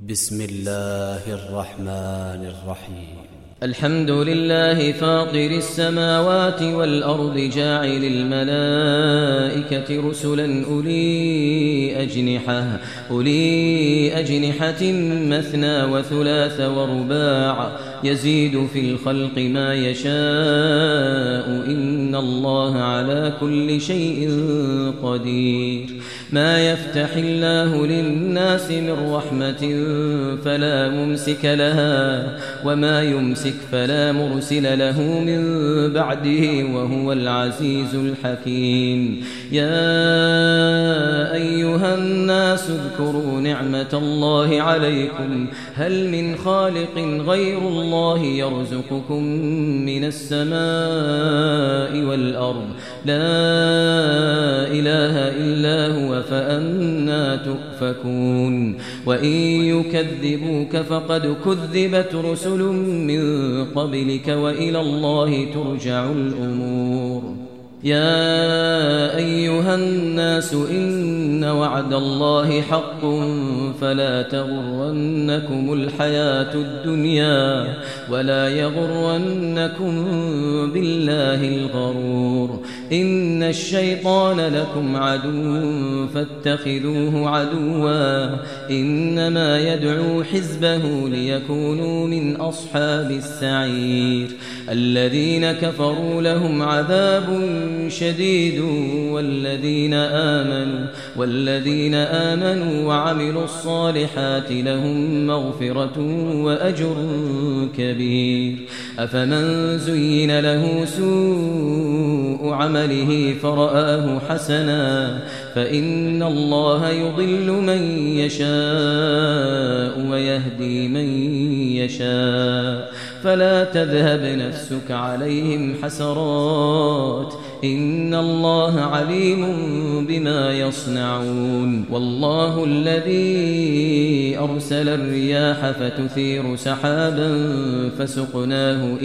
بسم الله الرحمن الرحيم. الحمد لله فاطر السماوات والأرض جاعل الملائكة رسلا أولي أجنحة مثنى وثلاث ورباع يزيد في الخلق ما يشاء إن الله على كل شيء قدير. ما يفتح الله للناس من رحمة فلا ممسك لها وما يمسك فلا مرسل له من بعده وهو العزيز الحكيم. يا أيها الناس اذكروا نعمة الله عليكم هل من خالق غير الله يرزقكم من السماء والأرض لا إله إلا هو فأنى تؤفكون. وإن يكذبوك فقد كذبت رسل من قبلك وإلى الله ترجع الأمور. يا أيها الناس إن وعد الله حق فلا تغرنكم الحياة الدنيا ولا يغرنكم بالله الغرور. إن الشيطان لكم عدو فاتخذوه عدوا إنما يدعو حزبه ليكونوا من أصحاب السعير. الذين كفروا لهم عذاب شديد والذين آمنوا وعملوا الصالحات لهم مغفرة وأجر كبير. أفمن زين له سوء عمله فرآه حسنا فإن الله يضل من يشاء ويهدي من يشاء فلا تذهب نفسك عليهم حسرات إن الله عليم بما يصنعون. والله الذي أرسل الرياح فتثير سحابا فسقناه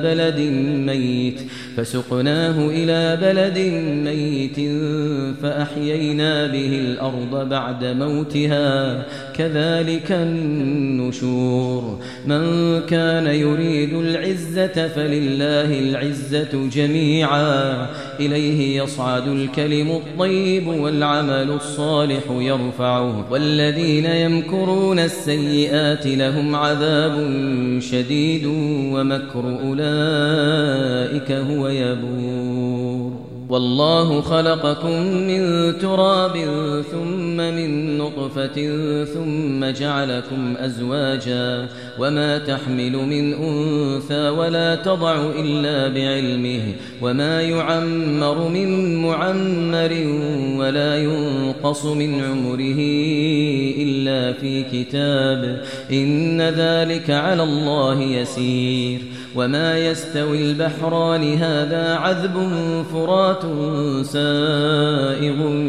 إلى بلد ميت فأحيينا به الأرض بعد موتها كذلك النشور. من كان يريد العزة فلله العزة جميعا إليه يصعد الكلم الطيب والعمل الصالح يرفعه والذين يمكرون السيئات لهم عذاب شديد ومكر أولئك هو يبور. والله خلقكم من تراب ثم من نطفة ثم جعلكم أزواجا وما تحمل من أنثى ولا تضع إلا بعلمه وما يعمر من معمر ولا ينقص من عمره إلا في كتاب إن ذلك على الله يسير. وما يستوي البحران هذا عذب فرات سائغ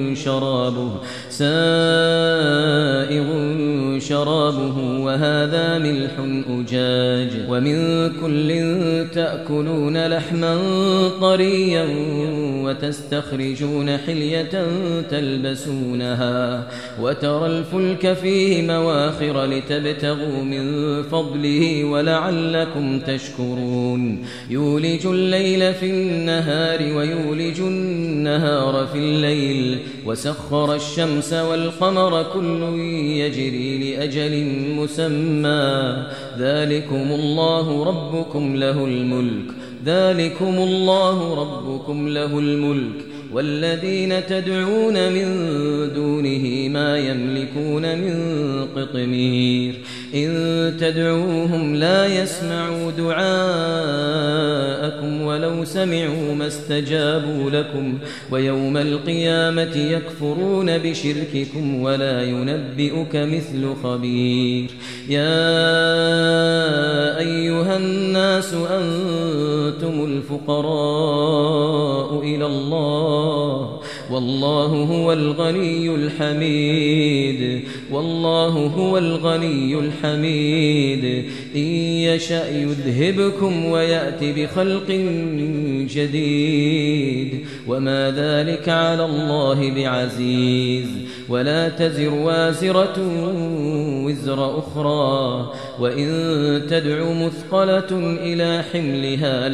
شرابه وهذا ملح أجاج ومن كل تأكلون لحما طريا وتستخرجون حلية تلبسونها وترى الفلك فيه مواخر لتبتغوا من فضله ولعلكم تشكرون. يولج الليل في النهار ويولج النهار في الليل وسخر الشمس والقمر كل يجري لأجل مسمى ذلكم الله ربكم له الملك والذين تدعون من دونه ما يملكون من قطمير. إن تدعوهم لا يسمعوا دعاءكم ولو سمعوا ما استجابوا لكم ويوم القيامة يكفرون بشرككم ولا ينبئك مثل خبير. يا أيها الناس أنتم الفقراء إلى الله والله هو الغني الحميد. إن يشأ يذهبكم ويأتي بخلق جديد وما ذلك على الله بعزيز. ولا تزر وازرة وزر أخرى وإن تدع مثقلة إلى حملها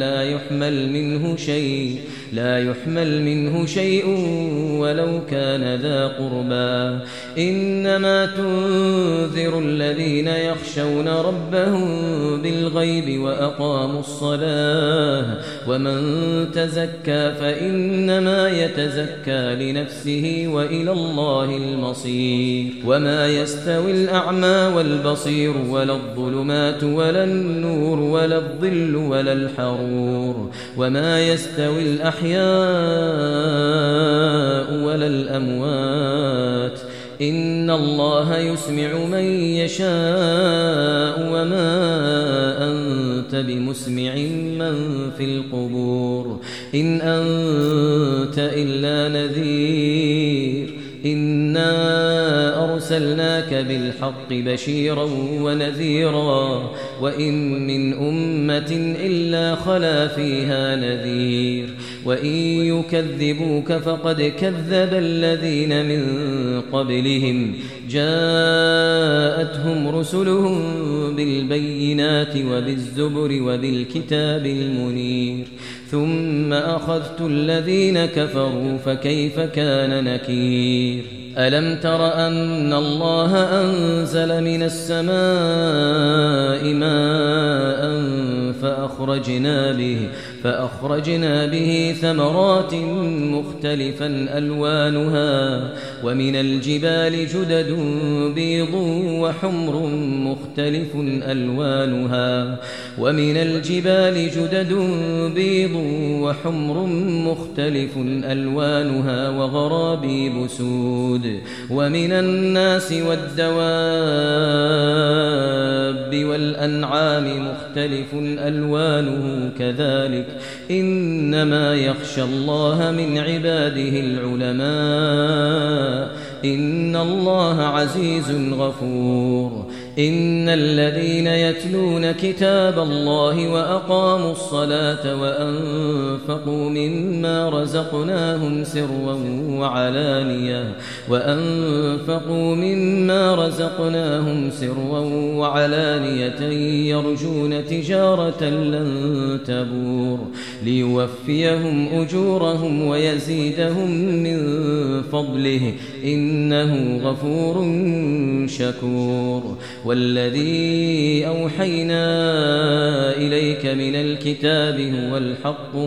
لا يحمل منه شيء ولو كان ذا قربى إنما تنذر الذين يخشون ربهم بالغيب وأقاموا الصلاة ومن تزكى فإنما يتزكى لنفسه وإلى الله المصير وما يستوي الأعمى والبصير ولا الظلمات ولا النور ولا الظل ولا الحرور وما يستوي الأحياء ولا الأموات إن الله يسمع من يشاء وما أنت بمسمع من في القبور إن أنت إلا نذير إنا أرسلناك بالحق بشيرا ونذيرا وإن من أمة إلا خلا فيها نذير وإن يكذبوك فقد كذب الذين من قبلهم جاءتهم رسلهم بالبينات وبالزبر وبالكتاب المنير ثم أخذت الذين كفروا فكيف كان نكير ألم تر أن الله أنزل من السماء ماء فأخرجنا به ثمرات مختلفا ألوانها ومن الجبال جدد بيض وحمر مختلف ألوانها وغرابيب سود ومن الناس والدواب والأنعام مختلف ألوانه كذلك إنما يخشى الله من عباده العلماء إن الله عزيز غفور إن الذين يتلون كتاب الله وأقاموا الصلاة وأنفقوا مما رزقناهم سرا وعلانية يرجون تجارة لن تبور ليوفيهم أجورهم ويزيدهم من فضله إنه غفور شكور والذي أوحينا إليك من الكتاب هو الحق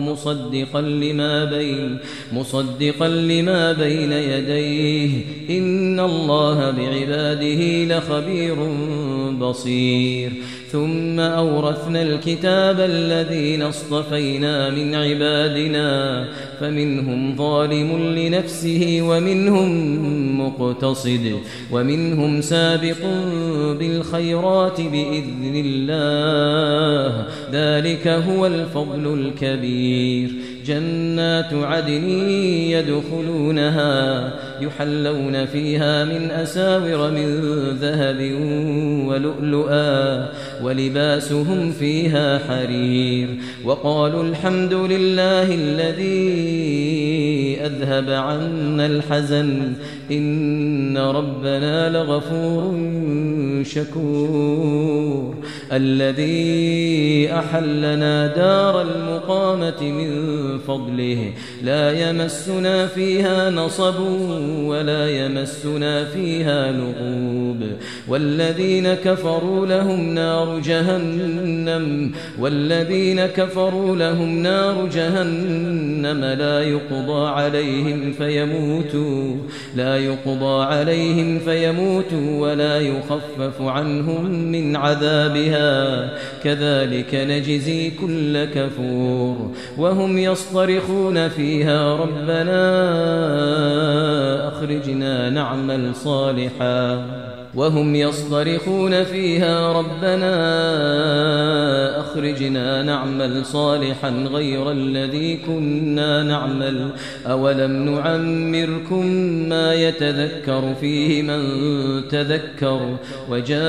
مصدقا لما بين يديه إن الله بعباده لخبير بصير ثم أورثنا الكتاب الذين اصطفينا من عبادنا فمنهم ظالم لنفسه ومنهم مقتصد ومنهم سابق بالخيرات بإذن الله ذلك هو الفضل الكبير جنات عدن يدخلونها يحلون فيها من أساور من ذهب ولؤلؤا ولباسهم فيها حرير وقالوا الحمد لله الذي أذهب عنا الحزن إن ربنا لغفور شكور الذي أحلنا دار المقامة من فضله لا يمسنا فيها نصب ولا يمسنا فيها لغوب والذين كفروا لهم نار جهنم لا يقضى عليهم فيموتوا ولا يخفف عنهم من عذابها كذلك نجزي كل كفور وهم يصطرخون فيها ربنا أخرجنا نعمل صالحا غير الذي كنا نعمل أولم نعمركم ما يتذكر فيه من تذكر وجاءكم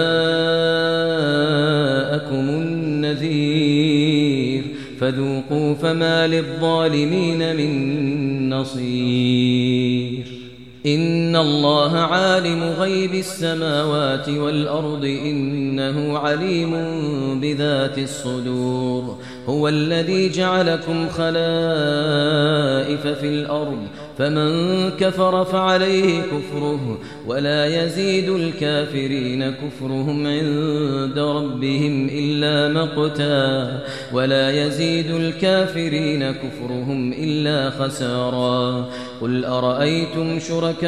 النذير فذوقوا فما للظالمين من نصير إن الله عالم غيب السماوات والأرض إنه عليم بذات الصدور هو الذي جعلكم خلائف في الأرض فمن كفر فعليه كفره ولا يزيد الكافرين كفرهم عند ربهم إلا مقتا ولا يزيد الكافرين كفرهم إلا خسارا قل أرأيتم شركاءكم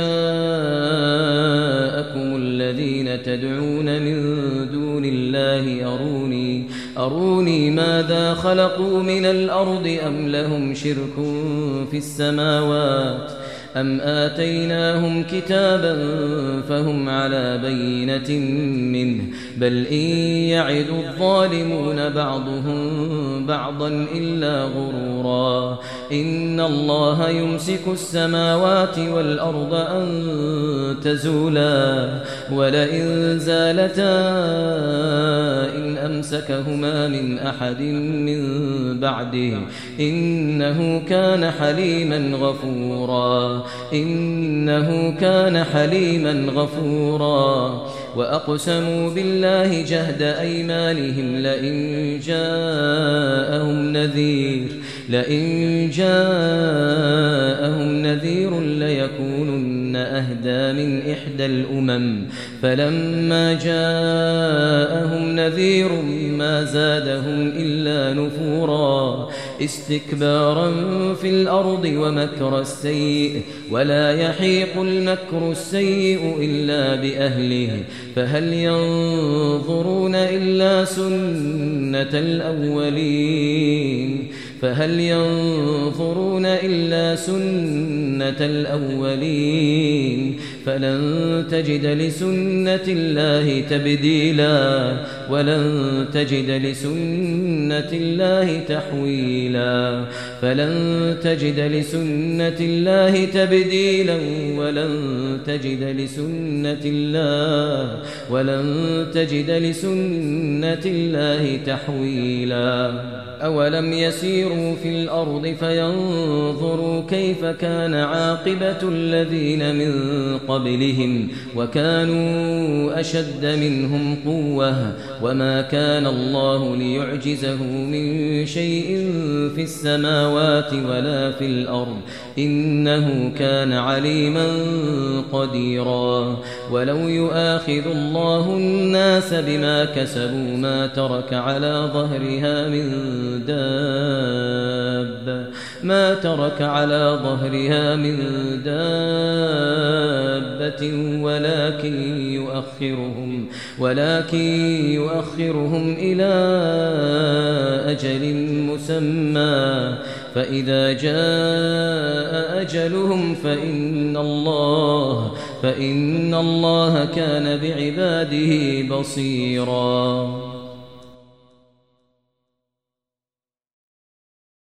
الذين تدعون من دون الله أروني ماذا خلقوا من الأرض أم لهم شرك في السماوات أم آتيناهم كتابا فهم على بينة منه بل إن يعد الظالمون بعضهم بعضا إلا غرورا إن الله يمسك السماوات والأرض أن تزولا ولئن زالتا إن أمسكهما من أحد من بعده إنه كان حليما غفورا وأقسموا بالله جهد أيمانهم لئن جاءهم نذير ليكونن أهدى من إحدى الأمم فلما جاءهم نذير ما زادهم إلا نفورا استكبارا في الأرض ومكر السيء ولا يحيق المكر السيء إلا بأهله فهل ينظرون إلا سنة الأولين فلن تجد لسنة الله تبديلا ولن تجد لسنة الله تحويلا فلن تجد لسنة الله تبديلا ولن تجد لسنة الله تحويلا أولم يسيروا في الأرض فينظروا كيف كان عاقبة الذين من قبلهم وكانوا أشد منهم قوة وما كان الله ليعجزه من شيء في السماوات ولا في الأرض إنه كان عليما قديرا ولو يؤاخذ الله الناس بما كسبوا ما ترك على ظهرها من دابة ولكن يؤخرهم إلى أجل مسمى فإذا جاء أجلهم فإن الله كان بعباده بصيرا